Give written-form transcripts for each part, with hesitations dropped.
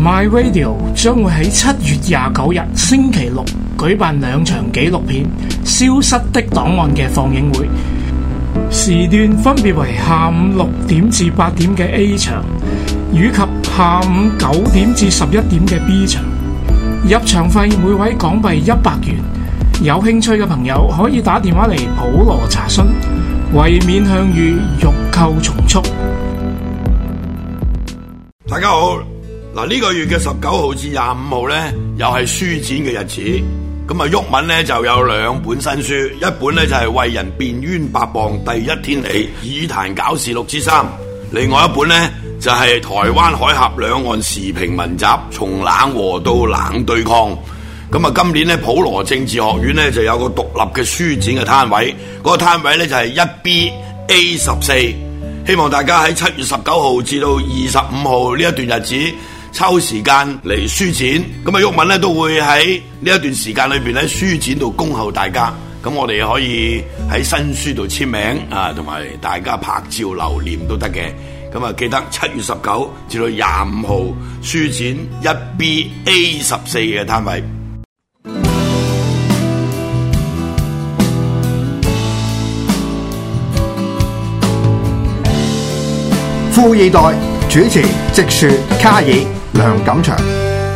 My Radio 將會喺7月29日星期六舉辦2場紀錄片《消失的檔案》嘅放映會，時段分別為下午6點至8點嘅 A 場，以及下午9點至11點嘅 B 場。入場費每位港幣100元，有興趣嘅朋友可以打電話嚟普羅查詢，為免向隅，欲購從速。 大家好，嗱，呢個月嘅19號至25號呢，又係書展嘅日子。咁啊，毓民呢就有2本新書，一本呢就係為人辯冤白謗第一天理，議壇搞事6之3，另外一本呢就係台灣海峽兩岸時評文集，從冷和到冷對抗。咁啊，今年呢普羅政治學院呢就有個獨立嘅書展嘅攤位，嗰個攤位呢就係 1BA14。希望大家喺7月19號至到25號呢一段日子抽時間嚟書展。咁啊，毓民呢都會喺呢一段時間裏邊喺書展度恭候大家。咁我哋可以喺新書度簽名啊，同埋大家拍照留念都得嘅。咁啊，記得7月19至到25號書展 1BA14 嘅攤位。 富二代主持直樹、卡爾、梁錦祥。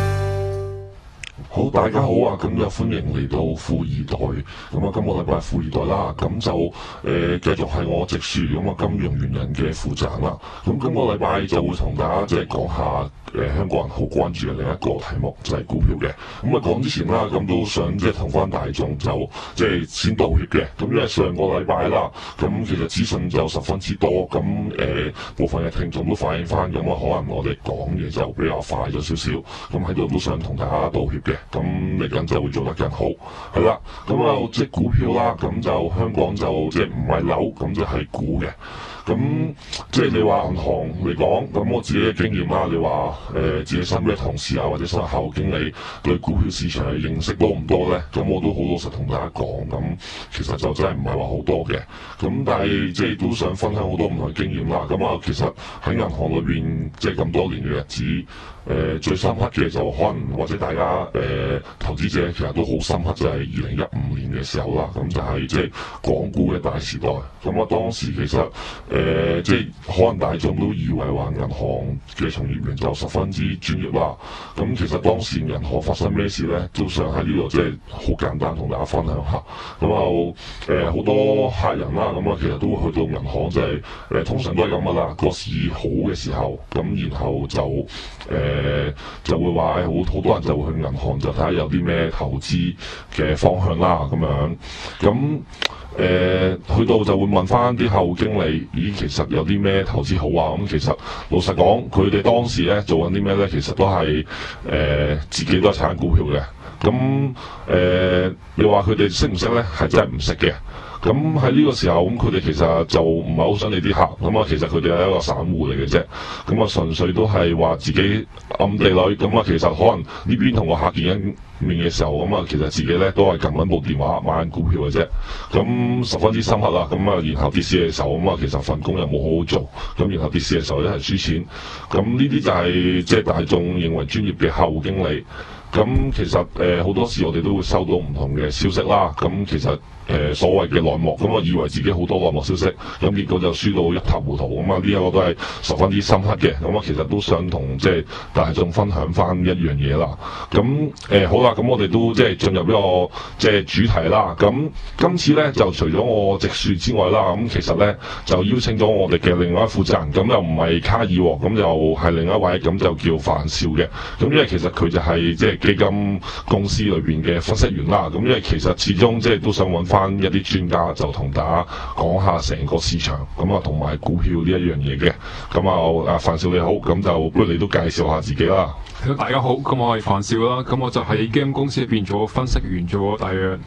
好，大家好啊！咁又歡迎嚟到富二代。咁啊，今個禮拜富二代啦，咁就繼續係我直樹咁啊，金融原人嘅負責人啦。咁今個禮拜就會同大家即係講下香港人好關注嘅另一個題目就係股票嘅。咁啊，講之前啦，咁都想即係同翻大眾就即係先道歉嘅。咁因為上個禮拜啦，咁其實資訊就十分之多，咁部分嘅聽眾都反映翻，咁啊可能我哋講嘢就比較快咗少少，咁喺度都想同大家道歉嘅。咁嚟緊就會做得更好，係啦。咁啊，即係股票啦，咁就香港就即係唔係樓，咁就係股嘅。咁即係你話銀行嚟講，咁我自己嘅經驗啦，你話自己身邊嘅同事啊，或者身為客戶經理對股票市場嘅認識多唔多咧？咁我都好老實同大家講，咁其實就真係唔係話好多嘅。咁但係即係都想分享好多唔同嘅經驗啦。咁啊，其實喺銀行裏邊即係咁多年嘅日子，最深刻嘅就可能或者大家投資者其實都好深刻，就係2015年嘅時候啦。咁就係即係港股嘅大時代。咁啊，當時其實即係可能大眾都以為話銀行嘅從業員就十分之專業啦。咁其實當時銀行發生咩事咧，都想喺呢度即係好簡單同大家分享下。咁啊好多客人啦，咁啊其實都會去到銀行，就係通常都係咁噶啦。個市好嘅時候，咁然後就會話好多人就會去銀行就睇下有啲咩投資嘅方向啦，咁樣咁。去到就會問翻啲客戶經理，咦，其實有啲咩投資好啊？咁其實老實講，佢哋當時咧做緊啲咩咧？其實都係自己都係炒緊股票嘅。咁你話佢哋識唔識咧？係真係唔識嘅。咁喺呢個時候，咁佢哋其實就唔係好想理啲客，咁啊其實佢哋係一個散戶嚟嘅啫，咁啊純粹都係話自己暗地裏，咁啊其實可能呢邊同個客見緊面嘅時候，咁啊其實自己咧都係撳緊部電話買緊股票嘅啫，咁十分之深刻啦，咁啊然後跌市嘅時候，咁啊其實份工又冇好好做，咁然後跌市嘅時候一係輸錢，咁呢啲就係即係大眾認為專業嘅客戶經理。咁其實好多時我哋都會收到唔同嘅消息啦，咁其實所謂嘅內幕，咁我以為自己好多內幕消息，咁結果就輸到一塌糊塗，咁啊呢一個都係十分之深刻嘅，咁我其實都想同即係大眾分享翻一樣嘢啦。咁好啦，咁我哋都即係進入呢個即係主題啦。咁今次咧就除咗我直樹之外啦，咁其實咧就邀請咗我哋嘅另外一位負責人，咁又唔係卡爾，咁又係另一位，咁就叫范少嘅。咁因為其實佢就係即係基金公司裏邊嘅分析員啦。咁因為其實始終即係都想揾翻一啲專家，就同大家講下成個市場，咁啊同埋股票呢一樣嘢嘅。咁啊范少你好，咁就不如你都介紹下自己啦。 大家好，咁我係范少啦，咁我就喺基金公司入邊做分析員，做咗大約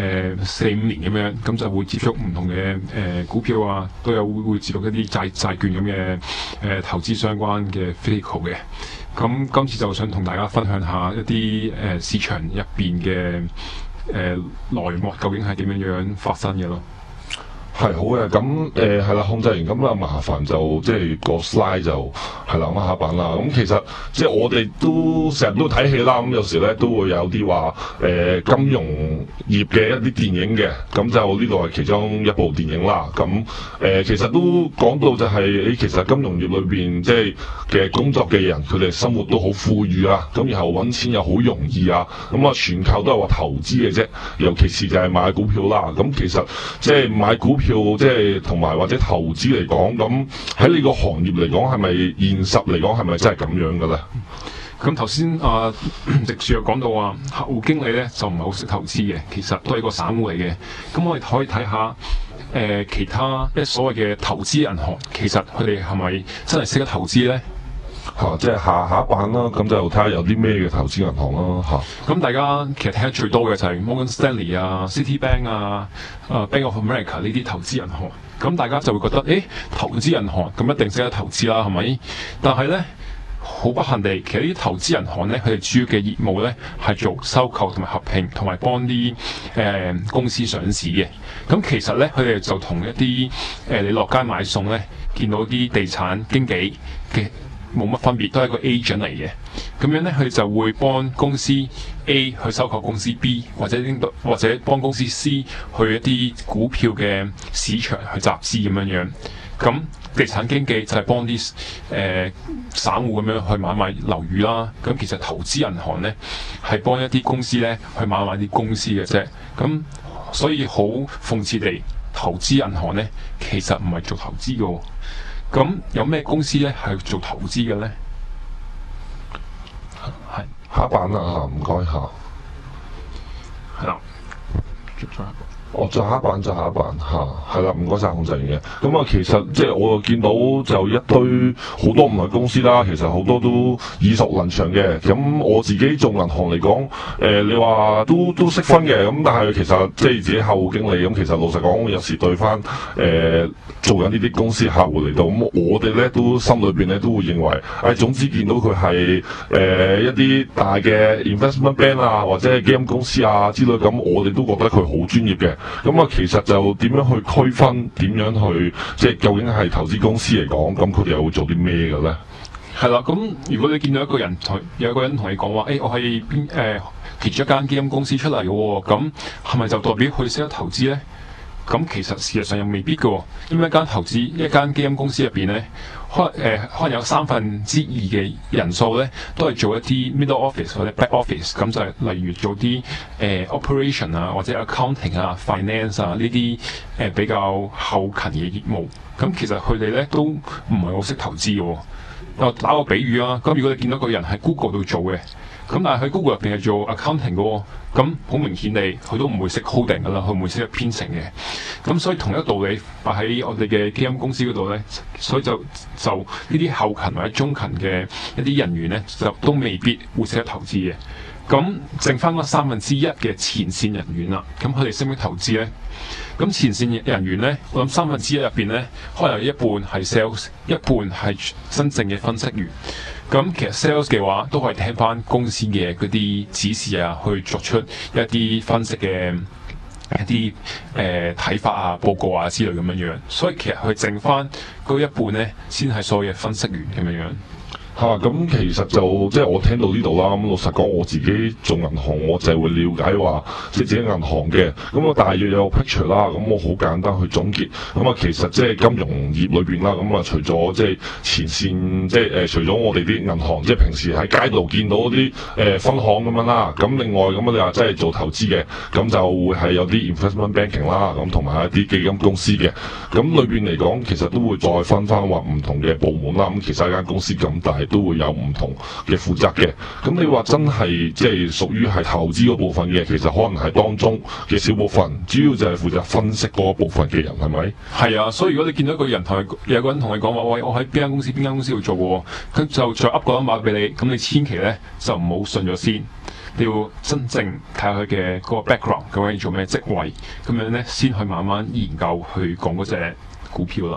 4-5年咁樣，咁就會接觸唔同嘅股票啊，都有會接觸一啲債券咁嘅投資相關嘅 physical 嘅。咁今次就想同大家分享下一啲市場入邊嘅內幕究竟係點樣發生嘅咯。 係好嘅，咁係啦，控制員咁啊麻煩就即係個 slide 就係啦，下版啦。咁其實即係我哋都成日都睇戲啦，咁有時咧都會有啲話金融業嘅一啲電影嘅，咁就呢度係其中一部電影啦。咁其實都講到就係其實金融業裏邊即係嘅工作嘅人，佢哋生活都好富裕啊，咁然後揾錢又好容易啊，咁啊全靠都係話投資嘅啫，尤其是就係買股票啦。咁其實即係買股票即係同埋或者投資嚟講，咁喺你個行業嚟講係咪現實嚟講係咪真係咁樣嘅咧？ 咁頭先直樹又講到話，客戶經理咧就唔係好識投資嘅，其實都係個散戶嚟嘅。咁我哋可以睇下其他所謂嘅投資銀行，其實佢哋係咪真係識得投資咧？ 即係下一版啦，咁就睇下有啲咩嘅投資銀行啦咁大家其實聽得最多嘅就係 Morgan Stanley 啊、Citibank 啊、Bank of America 呢啲投資銀行。咁大家就會覺得，投資銀行咁一定識得投資啦，係咪？但係咧，好不幸地，其實呢啲投資銀行咧，佢哋主要嘅業務咧係做收購同埋合併，同埋幫啲公司上市嘅。咁其實咧，佢哋就同一啲你落街買餸咧，見到啲地產經紀嘅冇乜分別，都係一個 agent 嚟嘅。咁樣咧，佢就會幫公司 A 去收購公司 B，或者幫公司 C 去一啲股票嘅市場去集資咁樣。咁地產經紀就係幫啲散戶咁樣去買賣樓宇啦。咁其實投資銀行咧係幫一啲公司咧去買賣啲公司嘅啫。咁所以好諷刺地，投資銀行咧其實唔係做投資嘅。咁有咩公司咧係做投資嘅咧？係下一版啦唔該下。 係啦， 再下一版係啦，唔該晒控制員嘅。咁其實即係我見到就一堆好多唔同公司啦，其實好多都耳熟能詳嘅。咁我自己做銀行嚟講，你話都識分嘅。咁但係其實即係自己客戶經理咁，其實老實講，有時對翻做緊呢啲公司客戶嚟到，咁我哋咧都心裏邊咧都會認為，總之見到佢係一啲大嘅 investment bank 啊，或者係基金公司啊之類，咁我哋都覺得佢好專業嘅。咁其實就點樣去區分？點樣去即係究竟係投資公司嚟講，咁佢哋又會做啲咩嘅咧？ 係啦，咁如果你見到有一個人同你講話，我係揭咗一間基金公司出嚟嘅喎，咁係咪就代表佢識得投資咧？咁其實事實上又未必嘅喎，因為一間基金公司入邊咧，可能有2/3嘅人數咧，都係做一啲 middle office 或者 back office， 咁就係例如做啲operation 啊，或者 accounting 啊、finance 啊呢啲比較後勤嘅業務。咁其實佢哋咧都唔係好識投資嘅喎。我打個比喻啊，咁如果你見到個人喺 Google 度做嘅，咁但係喺 Google 入邊係做 accounting 嘅喎，咁好明顯地佢都唔會識 coding 噶啦，佢唔會識得編程嘅。咁所以同一道理擺喺我哋嘅基金公司嗰度咧，所以就呢啲後勤或者中勤嘅一啲人員咧，就都未必會識得投資嘅。咁剩翻嗰1/3嘅前線人員啦，咁佢哋識唔識投資咧？咁前線人員咧，我諗1/3入邊咧，可能有一半係 sales， 一半係真正嘅分析員。咁其實 sales 嘅話，都可以聽翻公司嘅嗰啲指示啊，去作出一啲分析嘅一啲睇法啊、報告啊之類咁樣樣。所以其實佢剩翻嗰一半咧，先係所謂嘅分析員咁樣樣。 咁其實就即係我聽到呢度啦。咁老實講，我自己做銀行，我就係會了解話，即係自己銀行嘅。咁我大約有個 picture 啦。咁我好簡單去總結。其實即係金融業裏邊啦。除咗即係前線，即係除咗我哋啲銀行，即係平時喺街度見到啲分行咁樣啦。咁另外咁你話即係做投資嘅，咁就會係有啲 investment banking 啦。咁同埋一啲基金公司嘅。咁裏邊嚟講，其實都會再分翻話唔同嘅部門啦。咁其實一間公司咁大，都會有唔同嘅負責嘅。咁你話真係即係屬於係投資嗰部分嘅，其實可能係當中嘅小部分，主要就係負責分析嗰部分嘅人，係咪？係啊，所以如果你見到有個人同你講話，喂，我喺邊間公司度做喎，佢就再噏個 number俾你，咁你千祈咧就唔好信咗先，你要真正睇下佢嘅嗰個 background，究竟做咩職位，咁樣咧先去慢慢研究去講嗰隻股票啦。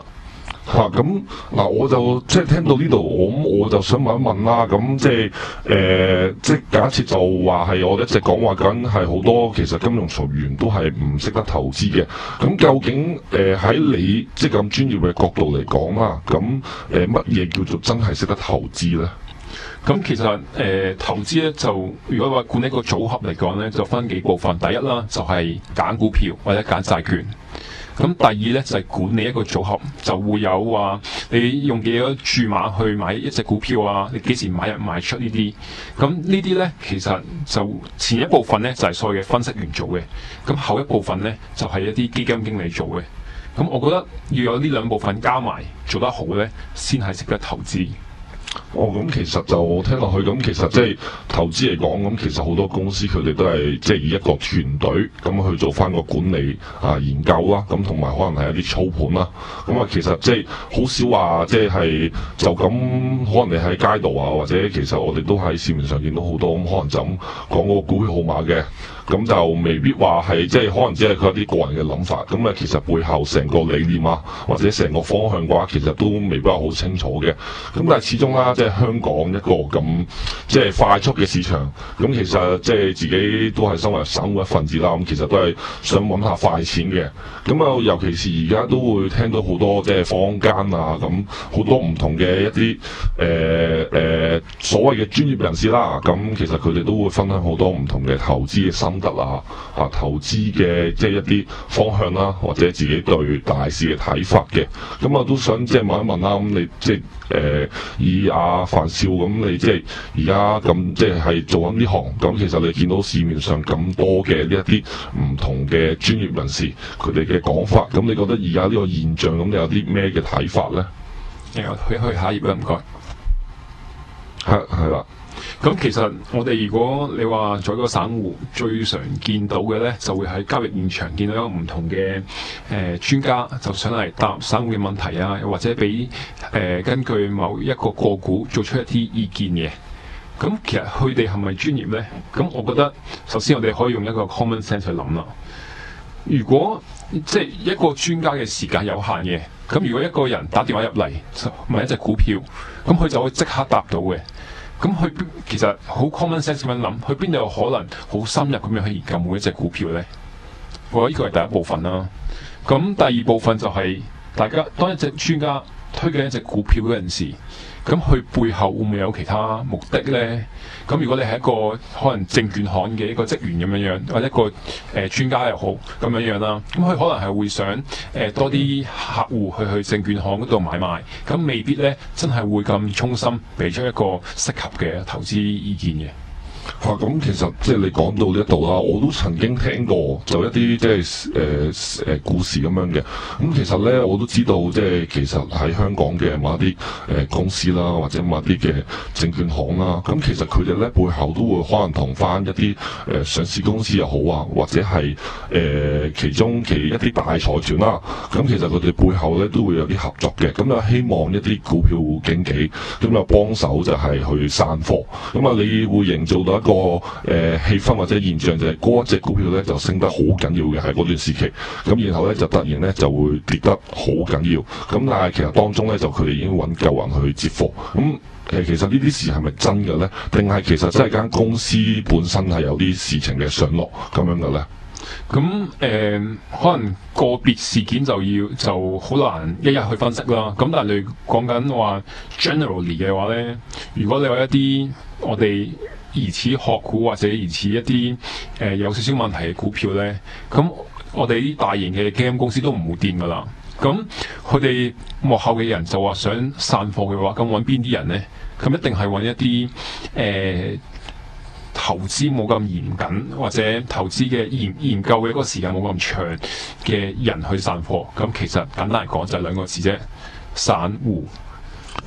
咁嗱，我就即係聽到呢度，我就想問一問啦。咁即係假設就話係我一直講話緊係好多其實金融從業員都係唔識得投資嘅。咁究竟喺你即係咁專業嘅角度嚟講啦，咁乜嘢叫做真係識得投資咧？ 咁其實投資咧就如果話管理一個組合嚟講咧，就分幾部分。第一啦，就係揀股票或者揀債券。咁第二咧就係管理一個組合，就會有話你用幾多注碼去買一隻股票啊，你幾時買入賣出呢啲。咁呢啲咧其實就前一部分咧就係所謂嘅分析員做嘅，咁後一部分咧就係一啲基金經理做嘅。咁我覺得要有呢兩部分加埋做得好咧，先係識得投資。 咁其實就聽落去，咁其實即係投資嚟講，咁其實好多公司佢哋都係即係以一個團隊咁去做翻個管理研究啦，咁同埋可能係一啲操盤啦。咁其實即係好少話即係就咁，可能你喺街度啊，或者其實我哋都喺市面上見到好多咁，可能就咁講個股票號碼嘅，咁就未必話係即係可能只係佢一啲個人嘅諗法。咁其實背後成個理念啊，或者成個方向嘅話，其實都未必係好清楚嘅。咁但係始終即係香港一個咁即係快速嘅市場，咁其實即係自己都係身為省會一份子啦。咁其實都係想揾下快錢嘅。咁尤其是而家都會聽到好多即係坊間啊，咁好多唔同嘅一啲所謂嘅專業人士啦。咁其實佢哋都會分享好多唔同嘅投資嘅心得啊，投資嘅即係一啲方向啦，或者自己對大市嘅睇法嘅。咁都想即係問一問啦。咁你即係以范少咁，你即係而家咁即係做緊呢行，咁其實你見到市面上咁多嘅呢一啲唔同嘅專業人士佢哋嘅講法，咁你覺得而家呢個現象咁，你有啲咩嘅睇法咧？ 去下一頁啦，唔該。 係啦。 咁其實我哋如果你話做一個散戶，最常見到嘅咧，就會喺交易現場見到有唔同嘅專家，就上嚟答散戶嘅問題啊，又或者俾根據某一個個股做出一啲意見嘅。咁其實佢哋係咪專業咧？咁我覺得首先我哋可以用一個 common sense 去諗啦。如果即係一個專家嘅時間有限嘅，咁如果一個人打電話入嚟問一隻股票，咁佢就會即刻答到嘅。咁佢其實好 common sense 咁樣諗，佢邊度有可能好深入咁樣去研究每一隻股票咧？我覺得呢個係第一部分啦。咁第二部分就係大家當一隻專家推薦一隻股票嗰陣時，咁佢背後會唔會有其他目的咧？咁如果你係一個可能證券行嘅一個職員咁樣樣，或者一個專家又好咁樣樣啦，咁佢可能係會想多啲客戶去證券行嗰度買賣，咁未必咧真係會咁衷心俾出一個適合嘅投資意見嘅。 咁其實即係你講到呢一度啦，我都曾經聽過就一啲即係故事咁樣嘅。咁其實咧我都知道，即係其實喺香港嘅某一啲公司啦，或者某一啲嘅證券行啦，咁其實佢哋咧背後都會可能同翻一啲上市公司又好啊，或者係其中一啲大財團啦。咁其實佢哋背後咧都會有啲合作嘅。咁就希望一啲股票經紀咁就幫手就係去散貨。咁你會營造到一個氣氛或者現象，就係嗰一隻股票咧就升得好緊要嘅，喺嗰段時期，咁然後咧就突然咧就會跌得好緊要，咁但係其實當中咧就佢哋已經揾夠人去接貨，咁其實呢啲事係咪真嘅咧？定係其實真係間公司本身係有啲事情嘅上落咁樣嘅咧？ 咁可能個別事件就好難一一去分析啦。咁但係你講緊話 generally 嘅話咧，如果你有一啲我哋疑似學股或者疑似一啲有少少問題嘅股票咧，咁我哋啲大型嘅基金公司都唔會掂噶啦。咁佢哋幕後嘅人就話想散貨嘅話，咁揾邊啲人咧？咁一定係揾一啲投資冇咁嚴謹，或者投資嘅研究嘅嗰個時間冇咁長嘅人去散貨。咁其實簡單嚟講就係兩個字啫，散戶。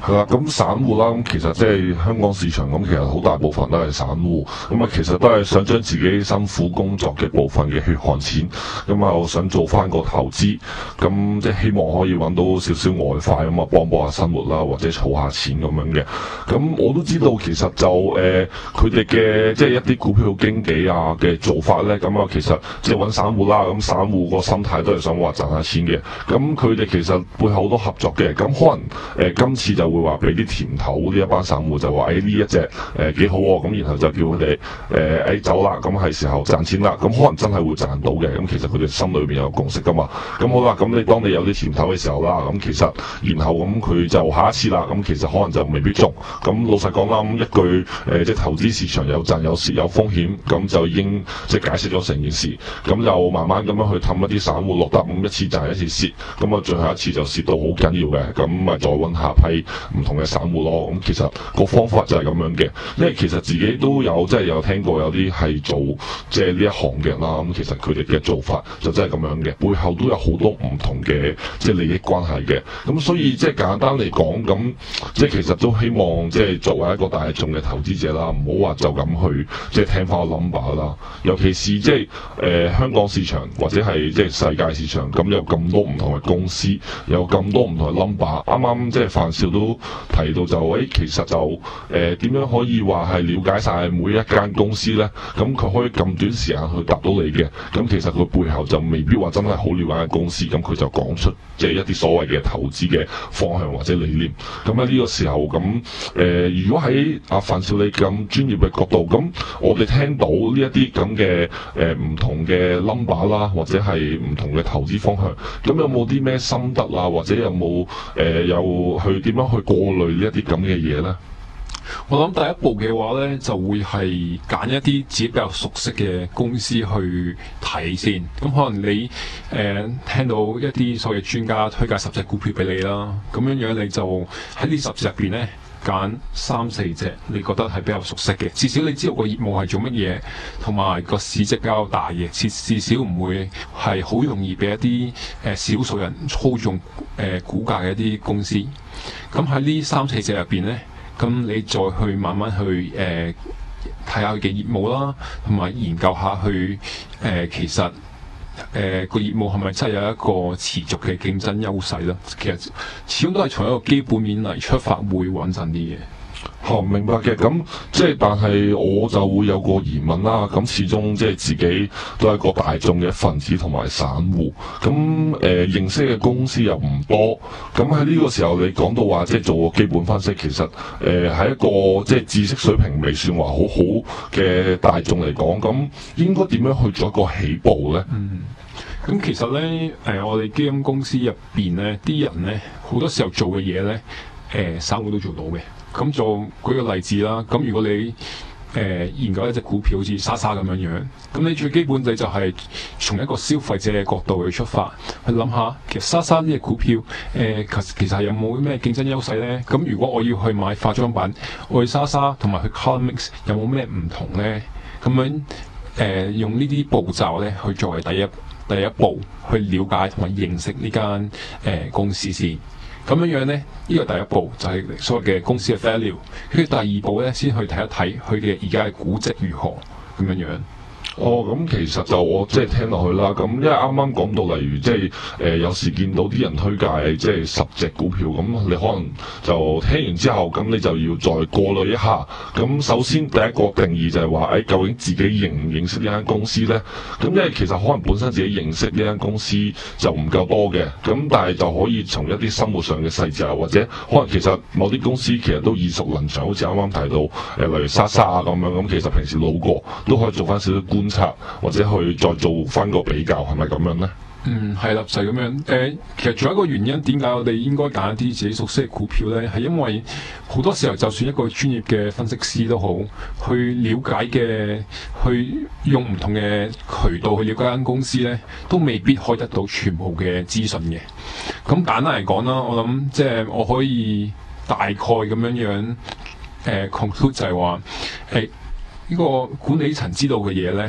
係啦，咁散戶啦，咁其實即係香港市場咁，其實好大部分都係散戶，咁啊其實都係想將自己辛苦工作嘅部分嘅血汗錢，咁啊我想做翻個投資，咁即係希望可以揾到少少外快，咁啊幫下生活啦，或者儲下錢咁樣嘅。咁我都知道其實就佢哋嘅即係一啲股票經紀啊嘅做法咧，咁啊其實即係揾散戶啦，咁散戶個心態都係想話賺下錢嘅，咁佢哋其實背後好多合作嘅，咁可能今次就會話俾啲甜頭呢一班散戶就話呢一隻幾好喎，咁然後就叫佢哋走啦，咁係時候賺錢啦，咁可能真係會賺到嘅，咁其實佢哋心裏邊有共識噶嘛，咁好啦，咁當你有啲甜頭嘅時候啦，咁其實然後咁佢就下一次啦，咁其實可能就未必中，咁老實講啦，咁一句即係投資市場有賺有蝕有風險，咁就已經即係解釋咗成件事，咁就慢慢咁樣去氹一啲散戶落得，咁一次賺一次蝕，咁啊最後一次就蝕到好緊要嘅，咁咪再揾下批唔同嘅散戶咯，咁其實個方法就係咁樣嘅，因為其實自己都有即係有聽過有啲係做即係呢一行嘅人啦，咁其實佢哋嘅做法就真係咁樣嘅，背後都有好多唔同嘅即係利益關係嘅，咁所以即係簡單嚟講，咁即係其實都希望即係作為一個大眾嘅投資者啦，唔好話就咁去即係聽翻個 number 啦，尤其是即係香港市場或者係即係世界市場，咁有咁多唔同嘅公司，有咁多唔同嘅 number， 啱啱即係范少都提到就其實就點樣可以話係了解晒每一間公司咧？咁佢可以咁短時間去答到你嘅，咁其實佢背後就未必話真係好了解間公司，咁佢就講出即係一啲所謂嘅投資嘅方向或者理念。咁喺呢個時候咁如果喺阿范少你咁專業嘅角度，咁我哋聽到呢一啲咁嘅唔同嘅 number 啦，或者係唔同嘅投資方向，咁有冇啲咩心得啊？或者有冇有去點樣去過濾呢一啲咁嘅嘢咧？ 我諗第一步嘅話咧，就會係揀一啲自己比較熟悉嘅公司去睇先。咁可能你聽到一啲所謂專家推介10隻股票俾你啦，咁樣你就喺呢10隻入邊咧揀3-4隻你覺得係比較熟悉嘅，至少你知道個業務係做乜嘢，同埋個市值比較大嘅，至少唔會係好容易俾一啲少數人操縱股價嘅一啲公司。咁喺呢3-4隻入邊咧，咁你再去慢慢去睇下佢嘅業務啦，同埋研究下去其實個業務係咪真係有一個持續嘅競爭優勢啦？其實始終都係從一個基本面嚟出發會穩陣啲嘅。 明白嘅，咁即係但係我就會有個疑問啦。咁始終即係自己都係一個大眾嘅份子同埋散戶，咁認識嘅公司又唔多。咁喺呢個時候你講到話即係做個基本分析，其實喺一個即係知識水平未算話好好嘅大眾嚟講，咁應該點樣去做一個起步咧？ 咁其實咧我哋基金公司入邊咧，啲人咧好多時候做嘅嘢咧，散戶都做到嘅。咁就舉個例子啦，咁如果你研究一隻股票好似莎莎咁樣，咁你最基本就係從一個消費者嘅角度去出發，去諗下其實莎莎呢隻股票其實有冇咩競爭優勢咧？咁如果我要去買化妝品，我去莎莎同埋去 Colormix 有冇咩唔同咧？咁樣用呢啲步驟咧去作為第一步去了解同埋認識呢間公司先。咁樣咧，呢個第一步就係所謂嘅公司嘅 value。跟住第二步咧，先去睇一睇佢嘅而家嘅估值如何咁樣。 咁其實就我即係聽落去啦。咁因為啱啱講到，例如即係有時見到啲人推介即係10隻股票，咁你可能就聽完之後，咁你就要再過濾一下。咁首先第一個定義就係話，究竟自己認唔認識呢間公司咧？咁因為其實可能本身自己認識呢間公司就唔夠多嘅，咁但係就可以從一啲生活上嘅細節啊，或者可能其實某啲公司其實都耳熟能詳，好似啱啱提到例如莎莎啊咁樣，咁其實平時路過都可以做翻少少觀察，或者去再做翻個比較，係咪咁樣咧？ 係啦，就係咁樣。其實仲有一個原因，點解我哋應該揀一啲自己熟悉嘅股票咧？係因為好多時候，就算一個專業嘅分析師都好，去了解嘅，去用唔同嘅渠道去了解間公司咧，都未必可以得到全部嘅資訊嘅。咁簡單嚟講啦，我諗即係我可以大概咁樣conclude 就係話，呢個管理層知道嘅嘢咧，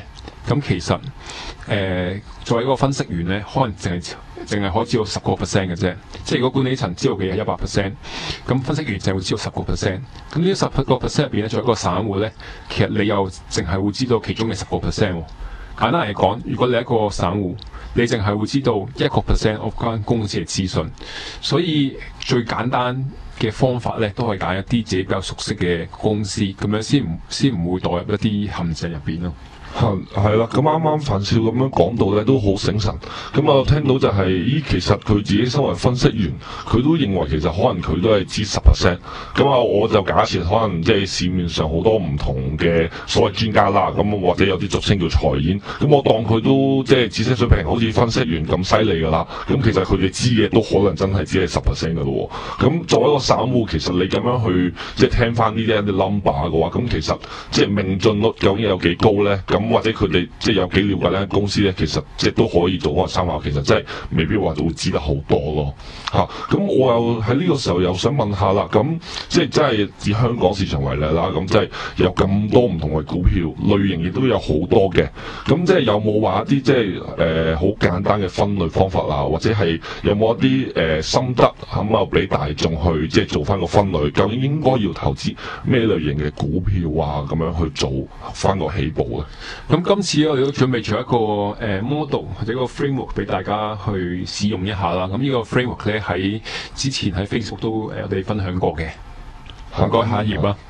咁其實作為一個分析員咧，可能淨係可以知道10% 嘅啫。即係如果管理層知道嘅係100%，咁分析員就會知道10%。咁呢10% 入邊咧，作為一個散戶咧，其實你又淨係會知道其中嘅10%。簡單嚟講，如果你係一個散戶，你淨係會知道1% 我間公司嘅資訊。所以最簡單嘅方法咧，都係揀一啲自己比較熟悉嘅公司，咁樣先唔會墮入一啲陷阱入邊咯。 係啦，咁啱啱范少咁樣講到咧，都好醒神。咁我聽到就係、其實佢自己身為分析員，佢都認為其實可能佢都係知10%。咁啊，我就假設可能即係市面上好多唔同嘅所謂專家啦，咁或者有啲俗稱叫財演，咁我當佢都即係知識水平好似分析員咁犀利㗎啦。咁其實佢哋知嘅都可能真係只係10% 㗎咯。咁作為一個散戶，其實你咁樣去即係聽翻呢啲 number 嘅話，咁其實即係命中率究竟有幾高咧？咁或者佢哋即係有幾了解呢間公司咧，其實即係都可以做個參考。其實真係未必話會知得好多咯。咁我又喺呢個時候又想問下啦。咁即係真係以香港市場為例啦。咁即係有咁多唔同嘅股票類型，亦都有好多嘅。咁即係有冇話一啲即係好簡單嘅分類方法啊？或者係有冇一啲心得咁啊，俾大眾去即係做翻個分類？究竟應該要投資咩類型嘅股票啊？咁樣去做翻個起步咧？ 咁今次我哋都準備咗一個model 或者一個 framework 俾大家去使用一下啦。咁呢個 framework 咧喺之前喺 Facebook 都我哋分享過嘅。唔該，下一頁啦。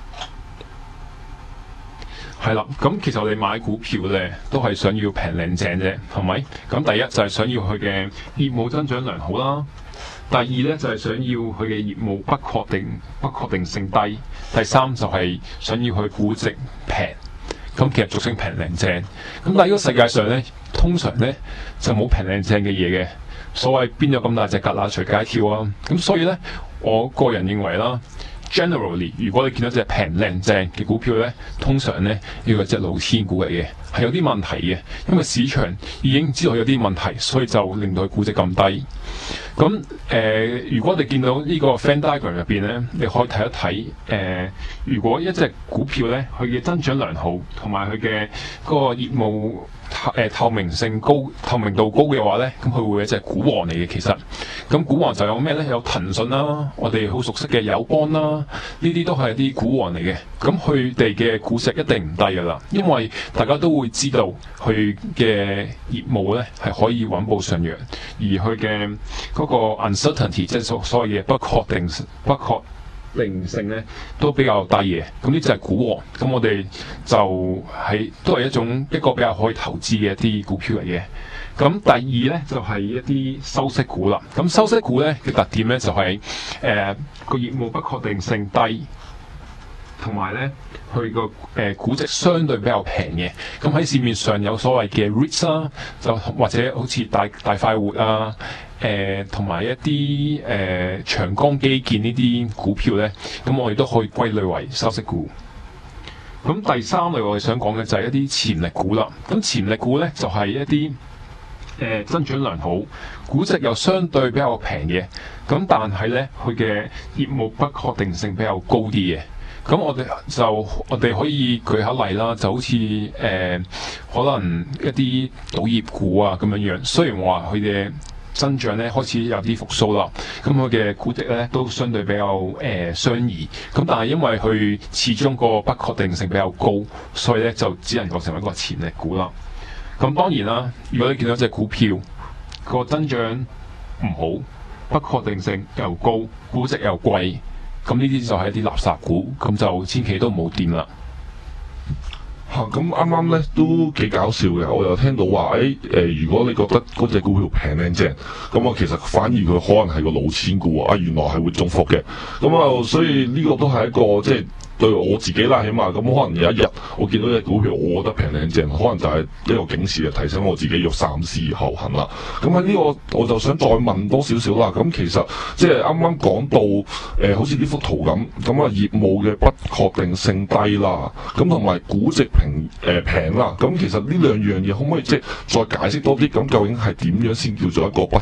係啦，咁其實我哋買股票咧都係想要平靚正啫，係咪？咁第一就係想要佢嘅業務增長良好啦。第二咧就係想要佢嘅業務不確定性低。第三就係想要佢估值平。咁其實俗稱平靚正。咁但係呢個世界上咧，通常咧就冇平靚正嘅嘢嘅。所謂邊有咁大隻蛤乸隨街跳啊？咁所以咧，我個人認為啦 ，generally 如果你見到隻平靚正嘅股票咧，通常咧呢個隻老千股嚟嘅，係有啲問題嘅。因為市場已經知道有啲問題，所以就令到佢估值咁低。咁如果你見到呢個 Venn diagram 入邊咧，你可以睇一睇如果一隻股票咧，佢嘅增長良好，同埋佢嘅嗰個業務透明度高嘅話咧，咁佢會係一隻股王嚟嘅。其實，咁股王就有咩咧？有騰訊啦，我哋好熟悉嘅友邦啦，呢啲都係一啲股王嚟嘅。咁佢哋嘅估值一定唔低噶啦，因為大家都會知道佢嘅業務咧係可以穩步上揚，而佢嘅嗰個 uncertainty 即係所謂嘅不確定性咧都比較低嘅。咁呢就係股王。咁我哋就都係一個比較可以投資嘅一啲股票嚟嘅。咁第二咧就係一啲收息股啦。咁收息股咧嘅特點咧就係個業務不確定性低，同埋咧佢個估值相對比較平嘅。咁喺市面上有所謂嘅 REITs 啦，就或者好似大快活啊，同埋一啲長江基建呢啲股票咧，咁我哋都可以歸類為收息股。咁第三類我哋想講嘅就係一啲潛力股啦。咁潛力股咧就係一啲增長良好，估值又相對比較平嘅。咁但係咧佢嘅業務不確定性比較高啲嘅。咁我哋可以舉下例啦，就好似可能一啲賭業股啊咁樣樣。雖然話佢嘅增長咧開始有啲復甦啦，咁佢嘅估值咧都相對比較相宜。咁但係因為佢始終個不確定性比較高，所以咧就只能夠成為一個潛力股啦。咁當然啦，如果你見到隻股票個增長唔好，不確定性又高，估值又貴，咁呢啲就係一啲垃圾股，咁就千祈都唔好掂啦。 咁啱啱咧都幾搞笑嘅，我又聽到話如果你覺得嗰隻股票平靚正，咁啊其實反而佢可能係個老千股啊，原來係會中伏嘅。咁啊，所以呢個都係一個即係對我自己啦，起碼咁可能有一日我見到隻股票，我覺得平靚正，可能就係一個警示，提醒我自己要三思而後行啦。咁喺呢個我就想再問多少少啦。咁其實即係啱啱講到好似呢幅圖咁啊業務嘅不確定性低啦，咁同埋估值平啦。咁其實呢兩樣嘢可唔可以即係再解釋多啲？咁究竟係點樣先叫做一個不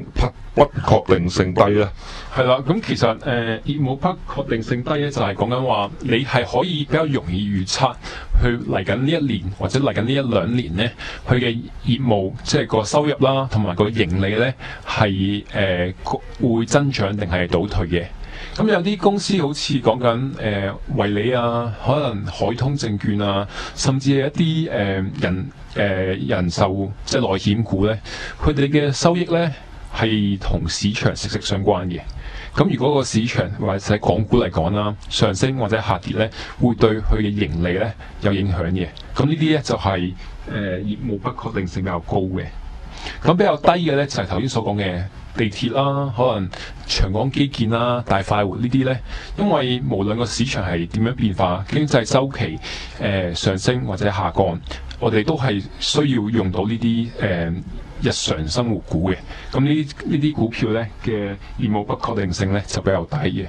確定性低咧？ 係啦，咁其實業務不確定性低咧，就係講緊話話你係可以比較容易預測去嚟緊呢一年或者嚟緊呢一兩年咧，佢嘅業務即係個收入啦，同埋個盈利咧係會增長定係倒退嘅。咁有啲公司好似講緊維理啊，可能海通證券啊，甚至係一啲人壽即係內險股咧，佢哋嘅收益咧係同市場息息相關嘅。咁如果個市場或者港股嚟講啦，上升或者下跌咧，會對佢嘅盈利咧有影響嘅。咁呢啲咧就係業務不確定性比較高嘅。咁比較低嘅咧就係頭先所講嘅地鐵啦，可能長江基建啦、大快活呢啲咧，因為無論個市場係點樣變化，經濟週期上升或者下降，我哋都係需要用到呢啲日常生活股嘅。咁呢啲股票咧嘅業務不確定性咧就比較低嘅。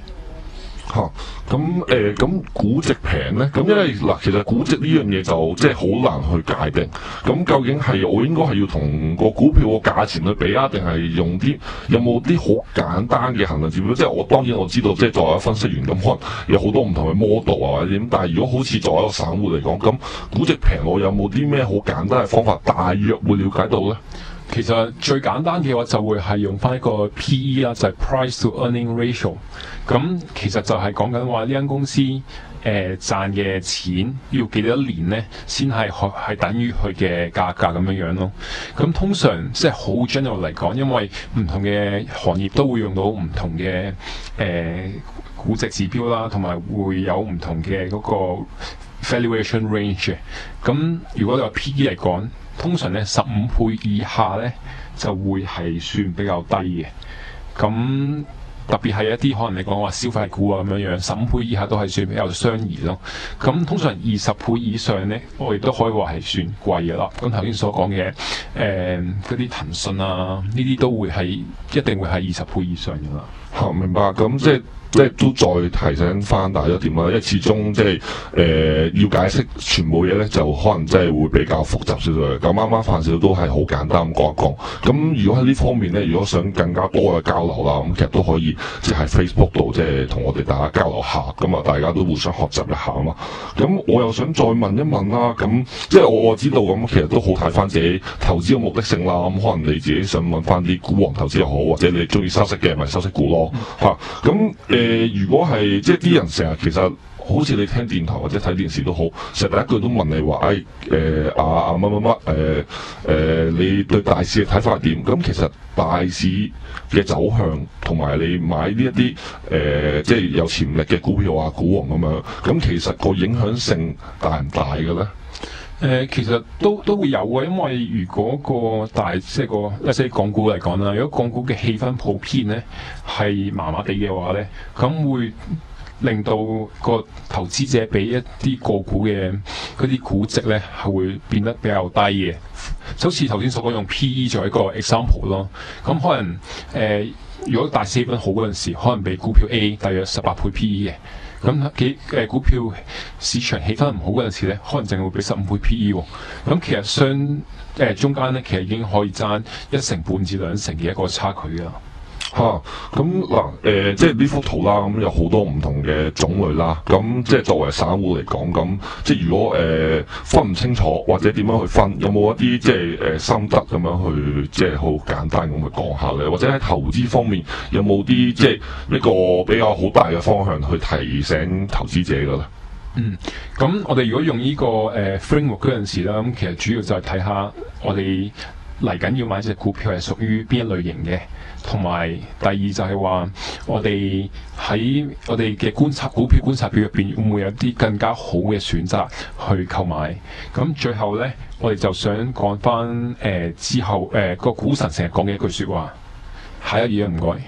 咁估值平咧，咁因為嗱，其實估值呢樣嘢就即係好難去界定。咁究竟係我應該係要同個股票個價錢去比啊，定係用啲有冇啲好簡單嘅衡量指標？即係我當然我知道，即係作為一個分析員咁，可能有好多唔同嘅 model 啊或者點。但係如果好似作為一個散戶嚟講，咁估值平我有冇啲咩好簡單嘅方法，大約會了解到咧？ 其實最簡單嘅話就會係用翻一個 PE 啦，就係 Price to Earning Ratio。咁其實就係講緊話呢間公司賺嘅錢要幾多年咧，先係等於佢嘅價格咁樣樣咯。咁通常即係好 general 嚟講，因為唔同嘅行業都會用到唔同嘅估值指標啦，同埋會有唔同嘅嗰個 valuation range。咁如果你話 PE 嚟講，通常咧15倍以下咧就會係算比較低嘅。咁特別係一啲可能你講話消費股啊咁樣樣，15倍以下都係算比較相宜咯。咁通常20倍以上咧，我哋都可以話係算貴嘅啦。咁頭先所講嘅嗰啲騰訊啊，呢啲都會係一定會係20倍以上嘅啦。 明白。咁即係都再提醒翻大家一點啦，因為始終即係要解釋全部嘢咧，就可能真係會比較複雜少少嘅。咁啱啱范少都係好簡單咁講一講。咁如果喺呢方面咧，如果想更加多嘅交流啦，咁其實都可以即係喺 Facebook 度即係同我哋大家交流下，咁啊大家都互相學習一下啊嘛。咁我又想再問一問啦，咁即係我知道咁，其實都好睇翻自己投資嘅目的性啦。咁可能你自己想揾翻啲股王投資又好，或者你中意收息嘅咪收息股咯嚇。咁如果係即係啲人成日其實好似你聽電台或者睇電視都好，成日第一句都問你話乜你對大市嘅睇法係點？咁其實大市嘅走向同埋你買呢一啲即係有潛力嘅股票啊、股王咁樣，咁其實個影響性大唔大嘅咧？ 其實都會有嘅，因為如果個大即係港股嚟講啦，如果港股嘅氣氛普遍咧係麻麻地嘅話咧，咁會令到個投資者俾一啲個股嘅嗰啲估值咧係會變得比較低嘅。就好似頭先所講用 PE 作為一個 example 咯，咁可能如果大市氣氛好嗰陣時，可能比股票 A 大約18倍 PE 嘅。咁股票市場氣氛唔好嗰陣時咧，可能淨係會俾15倍 PE 喎。咁其實中間咧，其實已經可以爭1成半至2成嘅一個差距㗎。 咁嗱，即係呢幅圖啦，咁有好多唔同嘅種類啦。咁即係作為散戶嚟講，咁即係如果分唔清楚或者點樣去分，有冇一啲即係心得咁樣去即係好簡單咁去講下咧？或者喺投資方面有冇啲即係呢個比較好大嘅方向去提醒投資者㗎咧？ 咁我哋如果用呢個framework 嗰陣時啦，咁其實主要就係睇下我哋嚟緊要買隻股票係屬於邊一類型嘅。同埋第二就係話，我哋喺我哋嘅股票觀察表入邊，會唔會有啲更加好嘅選擇去購買？咁最後咧，我哋就想講翻之後個股神成日講嘅一句説話，下一頁唔該，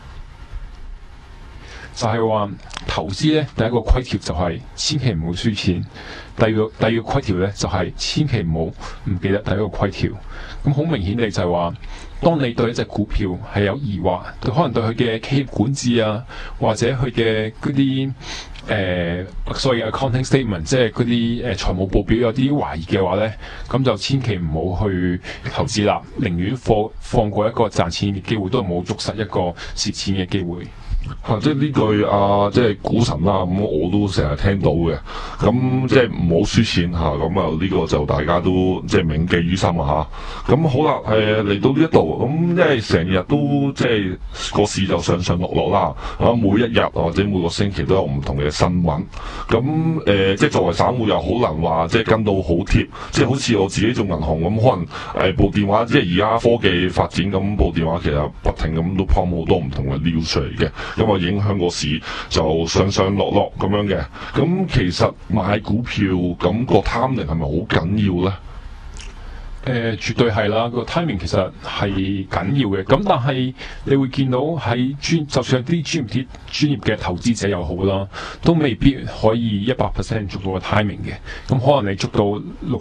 就係話投資咧第一個規條就係千祈唔好輸錢，第二個規條咧就係千祈唔好唔記得第一個規條。咁好明顯地就係話，當你對一隻股票係有疑惑，可能對佢嘅企業管治啊，或者佢嘅嗰啲所謂嘅 accounting statement， 即係嗰啲財務報表有啲懷疑嘅話咧，咁就千祈唔好去投資啦，寧願放過一個賺錢嘅機會，都唔好捉實一個蝕錢嘅機會。 即係呢句即係股神啦，咁我都成日聽到嘅。咁即係唔好輸錢嚇，咁啊呢個就大家都即係銘記於心啊嚇。咁好啦，嚟到呢一度，咁因為成日都即係個市就上上落落啦，每一日或者每個星期都有唔同嘅新聞。咁即係作為散戶又好難話即係跟到好貼，即係好似我自己做銀行咁，可能部電話即係而家科技發展咁，部電話其實不停咁都 pop 好多唔同嘅 news 出嚟嘅。咁啊，影響個市就上上落落咁樣嘅。咁其實買股票咁個 timing 係咪好緊要咧？ 絕對係啦，個 timing 其實係緊要嘅。咁但係你會見到喺就算係啲專業嘅投資者又好啦，都未必可以100% 捉到個 timing 嘅。咁可能你捉到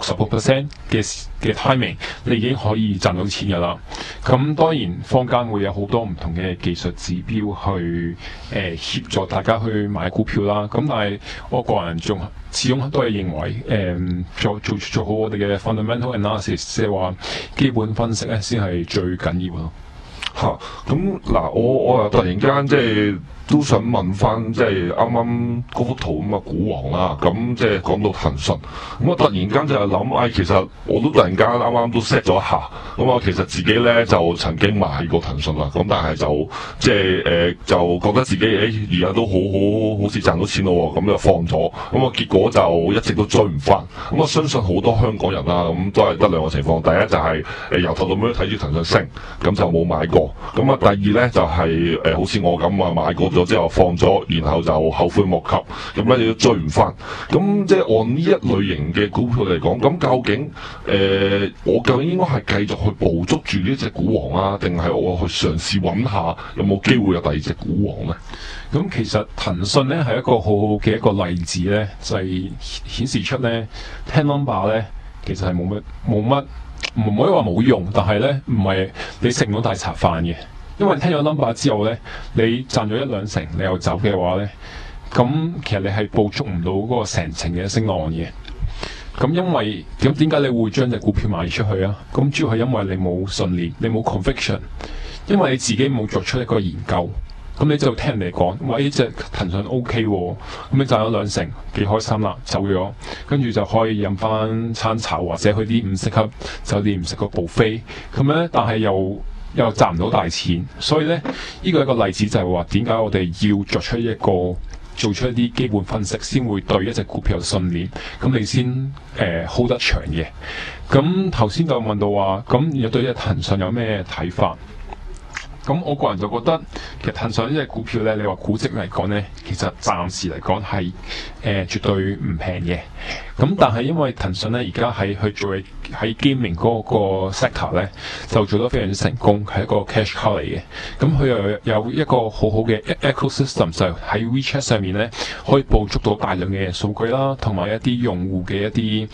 60% 嘅 timing，你已經可以賺到錢㗎啦。咁當然坊間會有好多唔同嘅技術指標去協助大家去買股票啦。咁但係我個人始終都係認為做好我哋嘅 fundamental analysis， 即係話基本分析咧，先係最緊要咯。 咁嗱，我又突然間即係都想問翻，即係啱啱嗰幅圖咁啊，股王啦，咁即係講到騰訊，咁我突然間就係諗，其實我都突然間啱啱都 set 咗一下，咁我其實自己咧就曾經買過騰訊啦，咁但係就即係就覺得自己而家都好似賺到錢咯，咁就放咗，咁啊結果就一直都追唔翻，咁我相信好多香港人啦，咁都係得兩個情況，第一就係由頭到尾睇住騰訊升，咁就冇買過，咁啊第二咧就係好似我咁啊買過咗之後放咗，然後就後悔莫及，咁咧亦都追唔翻。咁即係按呢一類型嘅股票嚟講，咁究竟我究竟應該係繼續去捕捉住呢隻股王啊，定係我去嘗試揾下有冇機會有第二隻股王咧？ 咁其實騰訊咧係一個好好嘅一個例子咧，就係顯示出咧聽 number 咧其實係冇乜，唔可以話冇用，但係咧唔係你食唔到大茶飯嘅。因為聽咗 number 之後咧，你賺咗1-2成，你又走嘅話咧，咁其實你係捕捉唔到嗰個成程嘅升浪嘅。咁因為點解你會將隻股票賣出去啊？咁主要係因為你冇信念，你冇 conviction， 因為你自己冇作出一個研究，咁你就聽人哋講，喂，呢隻騰訊 OK 喎，咁你賺咗2成，幾開心啦，走咗，跟住就可以飲翻餐茶或者去啲5星級酒店食個 buffet，咁咧，但係又賺唔到大錢，所以咧呢個一個例子就係話點解我哋要做出一啲基本分析，先會對一隻股票有信念，咁你先hold 得長嘅。咁頭先就問到話，咁你對隻騰訊有咩睇法？咁我個人就覺得，其實騰訊呢隻股票咧，你話估值嚟講咧，其實暫時嚟講係絕對唔平嘅。咁但係因為騰訊咧而家去做喺 gaming 嗰個 sector 咧，就做得非常之成功，係一個 cash cow 嚟嘅。咁佢又有一個好好嘅 ecosystem，就喺 WeChat 上面咧，可以捕捉到大量嘅數據啦，同埋一啲用戶嘅一啲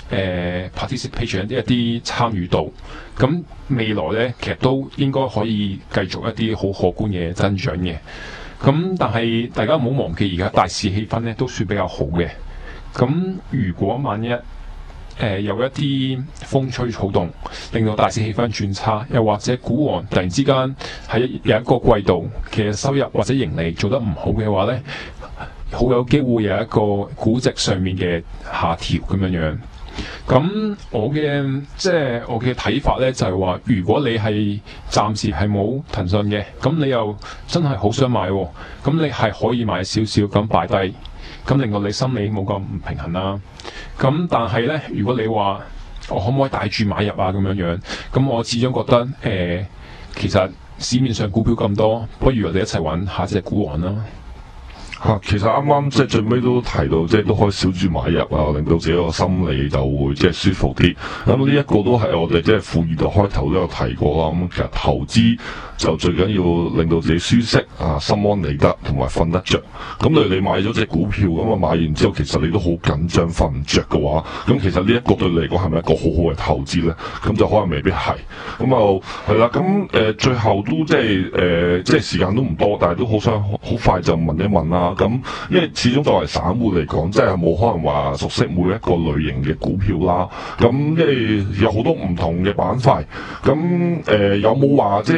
participation 一啲參與度，咁未來咧其實都應該可以繼續一啲好可觀嘅增長嘅。咁但係大家唔好忘記，而家大市氣氛咧都算比較好嘅。咁如果萬一有一啲風吹草動，令到大市氣氛轉差，又或者股王突然之間喺有一個季度其實收入或者盈利做得唔好嘅話咧，好有機會有一個估值上面嘅下調咁樣。咁我嘅睇法咧就係話，如果你係暫時係冇騰訊嘅，咁你又真係好想買喎，咁你係可以買少少咁擺低，咁令到你心理冇咁唔平衡啦。咁但係咧，如果你話我可唔可以帶住買入啊咁樣，咁我始終覺得其實市面上股票咁多，不如我哋一齊揾下隻股王啦。 其實啱啱即係最尾都提到，即係都可以少注買入啊，令到自己個心理就會即係舒服啲。咁呢一個都係我哋即係富二代開頭都有提過啦。咁其實投資就最緊要令到自己舒適啊，心安理得同埋瞓得着。咁例如你買咗隻股票，咁啊買完之後其實你都好緊張瞓唔着嘅話，咁其實呢一個對你嚟講係咪一個好好嘅投資咧？咁就可能未必係。咁就係啦。咁最後都即係時間都唔多，但係都好想好快就問一問啦。咁因為始終作為散戶嚟講，即係冇可能話熟悉每一個類型嘅股票啦。咁即係有好多唔同嘅板塊。咁有冇話即係邊一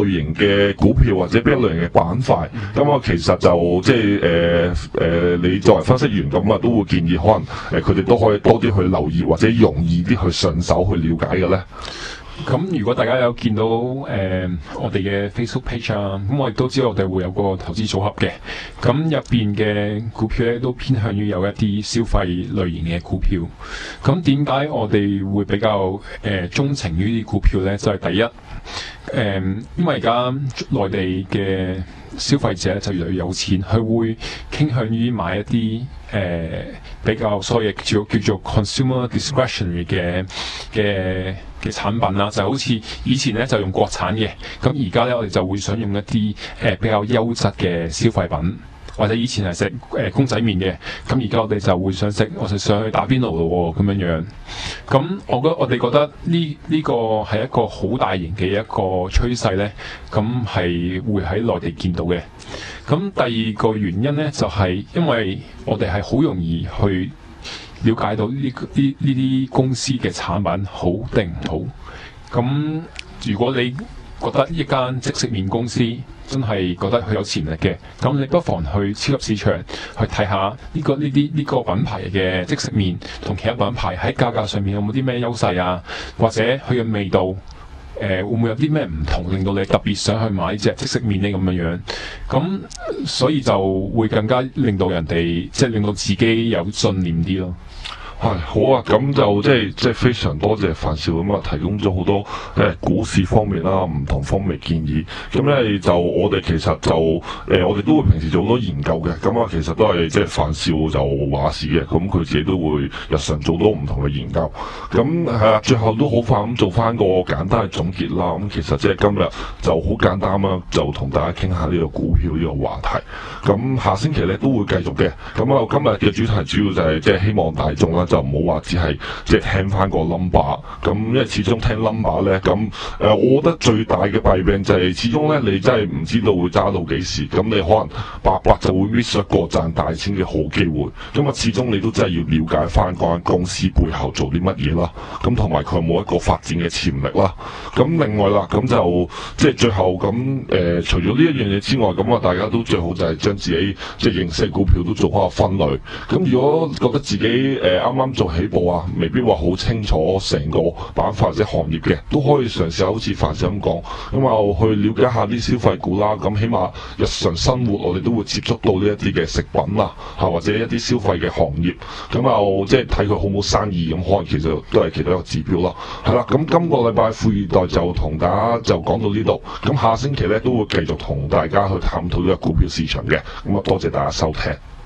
類型嘅股票或者邊一類型嘅板塊，咁啊其實就即係你作為分析員咁啊，都會建議可能佢哋都可以多啲去留意或者容易啲去順手去了解嘅咧。 咁如果大家有見到我哋嘅 Facebook page 啊，咁我亦都知道我哋會有個投資組合嘅，咁入邊嘅股票咧都偏向於有一啲消費類型嘅股票。咁點解我哋會比較鍾情於呢啲股票咧？就係第一，因為而家內地嘅消費者就越嚟越有錢，佢會傾向於買一啲比較所謂叫做 consumer discretionary 嘅產品啦，就好似以前咧就用國產嘅，咁而家咧我哋就會想用一啲比較優質嘅消費品，或者以前係食公仔麵嘅，咁而家我哋就會想食，我就上去打邊爐咯咁樣樣。咁我哋覺得呢個係一個好大型嘅一個趨勢咧，咁係會喺內地見到嘅。咁第二個原因咧就係因為我哋係好容易去了解到呢啲公司嘅產品好定唔好。咁如果你覺得一間即食麵公司真係覺得佢有潛力嘅，咁你不妨去超級市場去睇下呢個品牌嘅即食麵同其他品牌喺價格上面有冇啲咩優勢啊，或者佢嘅味道會唔會有啲咩唔同，令到你特別想去買呢隻即食麵呢咁樣樣。咁所以就會更加令到人哋即係令到自己有信念啲咯。 係好啊，咁就即係非常多謝范少咁啊，提供咗好多股市方面啦，唔同方面建議。咁咧就我哋其實就我哋都會平時做好多研究嘅。咁啊，其實都係即係范少就話事嘅，咁佢自己都會日常做多唔同嘅研究。咁係啊，最後都好快咁做翻個簡單嘅總結啦。咁其實即係今日就好簡單啦，就同大家傾下呢個股票呢個話題。咁下星期咧都會繼續嘅。咁啊，今日嘅主題主要就係即係希望大眾啦，就唔好話只係即係聽翻個 number， 咁因為始終聽 number 咧，咁我覺得最大嘅弊病就係始終咧你真係唔知道會揸到幾時，咁你可能白白就會 miss 一個賺大錢嘅好機會。咁啊，始終你都真係要了解翻嗰間公司背後做啲乜嘢啦，咁同埋佢有冇一個發展嘅潛力啦。咁另外啦，咁就即係最後咁除咗呢一樣嘢之外，咁啊大家都最好就係將自己即係認識嘅股票都做翻個分類。咁如果覺得自己啱啱做起步啊，未必話好清楚成個板塊或者行業嘅，都可以嘗試下好似范少咁講，咁啊去了解下啲消費股啦。咁起碼日常生活我哋都會接觸到呢一啲嘅食品啦，或者一啲消費嘅行業，咁啊即係睇佢好冇生意，咁可能其實都係其中一個指標咯。係啦，咁今個禮拜富二代就同大家就講到呢度，咁下星期咧都會繼續同大家去探討呢個股票市場嘅。咁啊多謝大家收聽。